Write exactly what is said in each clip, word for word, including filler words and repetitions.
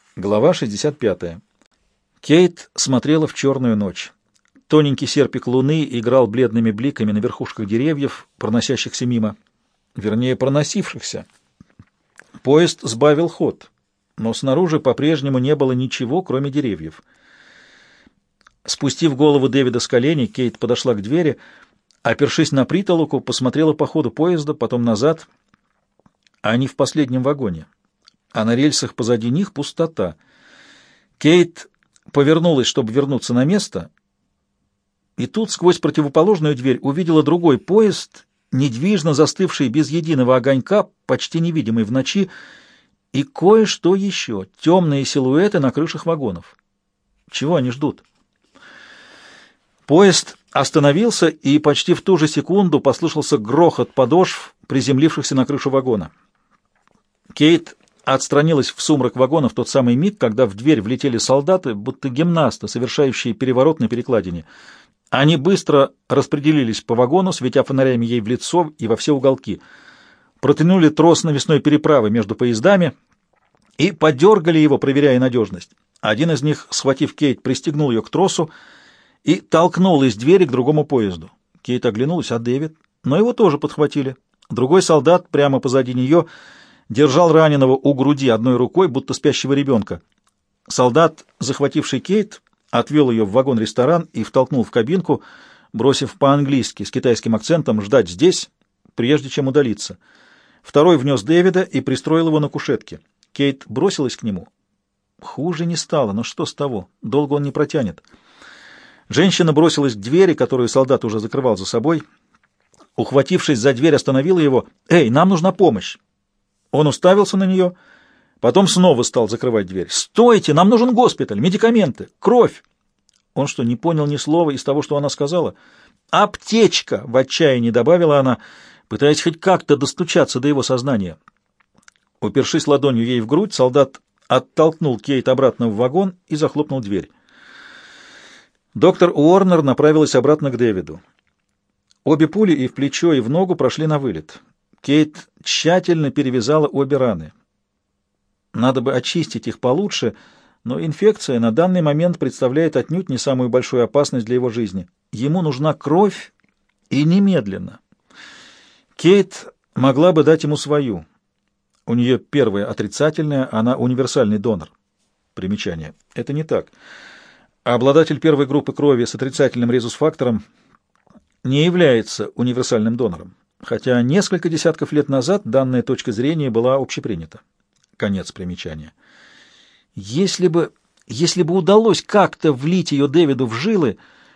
Глава шестьдесят пятая. Кейт смотрела в черную ночь. Тоненький серпик луны играл бледными бликами на верхушках деревьев, проносящихся мимо. Вернее, проносившихся. Поезд сбавил ход, но снаружи по-прежнему не было ничего, кроме деревьев. Спустив голову Дэвида с коленей, Кейт подошла к двери, опершись на притолоку, посмотрела по ходу поезда, потом назад. Они в последнем вагоне, а на рельсах позади них пустота. Кейт повернулась, чтобы вернуться на место, и тут сквозь противоположную дверь увидела другой поезд, недвижно застывший без единого огонька, почти невидимый в ночи, и кое-что еще — темные силуэты на крышах вагонов. Чего они ждут? Поезд остановился, и почти в ту же секунду послышался грохот подошв, приземлившихся на крышу вагона. Кейт отстранилась в сумрак вагона в тот самый миг, когда в дверь влетели солдаты, будто гимнасты, совершающие переворот на перекладине. Они быстро распределились по вагону, светя фонарями ей в лицо и во все уголки, протянули трос навесной переправы между поездами и подергали его, проверяя надежность. Один из них, схватив Кейт, пристегнул ее к тросу и толкнул из двери к другому поезду. Кейт оглянулась, а Дэвид? Но его тоже подхватили. Другой солдат прямо позади нее держал раненого у груди одной рукой, будто спящего ребенка. Солдат, захвативший Кейт, отвел ее в вагон-ресторан и втолкнул в кабинку, бросив по-английски с китайским акцентом ждать здесь, прежде чем удалиться. Второй внес Дэвида и пристроил его на кушетке. Кейт бросилась к нему. Хуже не стало, но что с того? Долго он не протянет. Женщина бросилась к двери, которую солдат уже закрывал за собой. Ухватившись за дверь, остановила его. «Эй, нам нужна помощь!» Он уставился на нее, потом снова стал закрывать дверь. «Стойте! Нам нужен госпиталь! Медикаменты! Кровь!» Он что, не понял ни слова из того, что она сказала? «Аптечка!» — в отчаянии добавила она, пытаясь хоть как-то достучаться до его сознания. Упершись ладонью ей в грудь, солдат оттолкнул Кейт обратно в вагон и захлопнул дверь. Доктор Уорнер направилась обратно к Дэвиду. Обе пули и в плечо, и в ногу прошли на вылет. Кейт тщательно перевязала обе раны. Надо бы очистить их получше, но инфекция на данный момент представляет отнюдь не самую большую опасность для его жизни. Ему нужна кровь, и немедленно. Кейт могла бы дать ему свою. У нее первая отрицательная, она универсальный донор. Примечание. Это не так. Обладатель первой группы крови с отрицательным резус-фактором не является универсальным донором, хотя несколько десятков лет назад данная точка зрения была общепринята. Конец примечания. Если бы, если бы удалось как-то влить ее Дэвиду в жилы...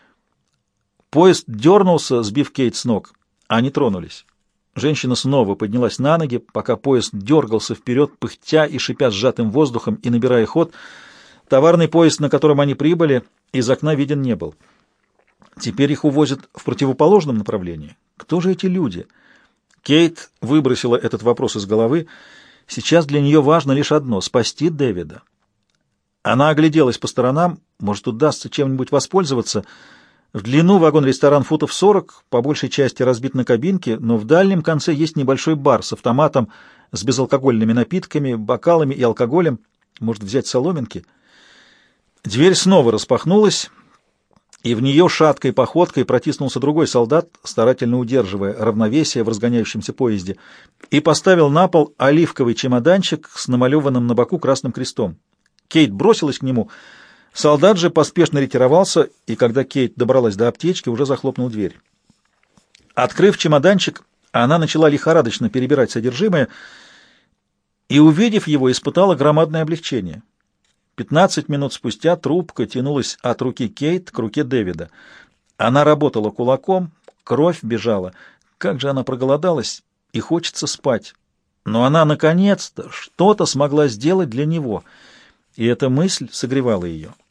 Поезд дернулся, сбив Кейт с ног. Они тронулись. Женщина снова поднялась на ноги, пока поезд дергался вперед, пыхтя и шипя сжатым воздухом и набирая ход. Товарный поезд, на котором они прибыли, из окна виден не был. Теперь их увозят в противоположном направлении. Кто же эти люди? Кейт выбросила этот вопрос из головы. Сейчас для нее важно лишь одно — спасти Дэвида. Она огляделась по сторонам, может, удастся чем-нибудь воспользоваться. В длину вагон-ресторан футов сорок, по большей части разбит на кабинке, но в дальнем конце есть небольшой бар с автоматом, с безалкогольными напитками, бокалами и алкоголем. Может, взять соломинки? Дверь снова распахнулась, и в нее шаткой походкой протиснулся другой солдат, старательно удерживая равновесие в разгоняющемся поезде, и поставил на пол оливковый чемоданчик с намалеванным на боку красным крестом. Кейт бросилась к нему, солдат же поспешно ретировался, и когда Кейт добралась до аптечки, уже захлопнул дверь. Открыв чемоданчик, она начала лихорадочно перебирать содержимое и, увидев его, испытала громадное облегчение. Пятнадцать минут спустя трубка тянулась от руки Кейт к руке Дэвида. Она работала кулаком, кровь бежала. Как же она проголодалась, и хочется спать. Но она, наконец-то, что-то смогла сделать для него, и эта мысль согревала ее.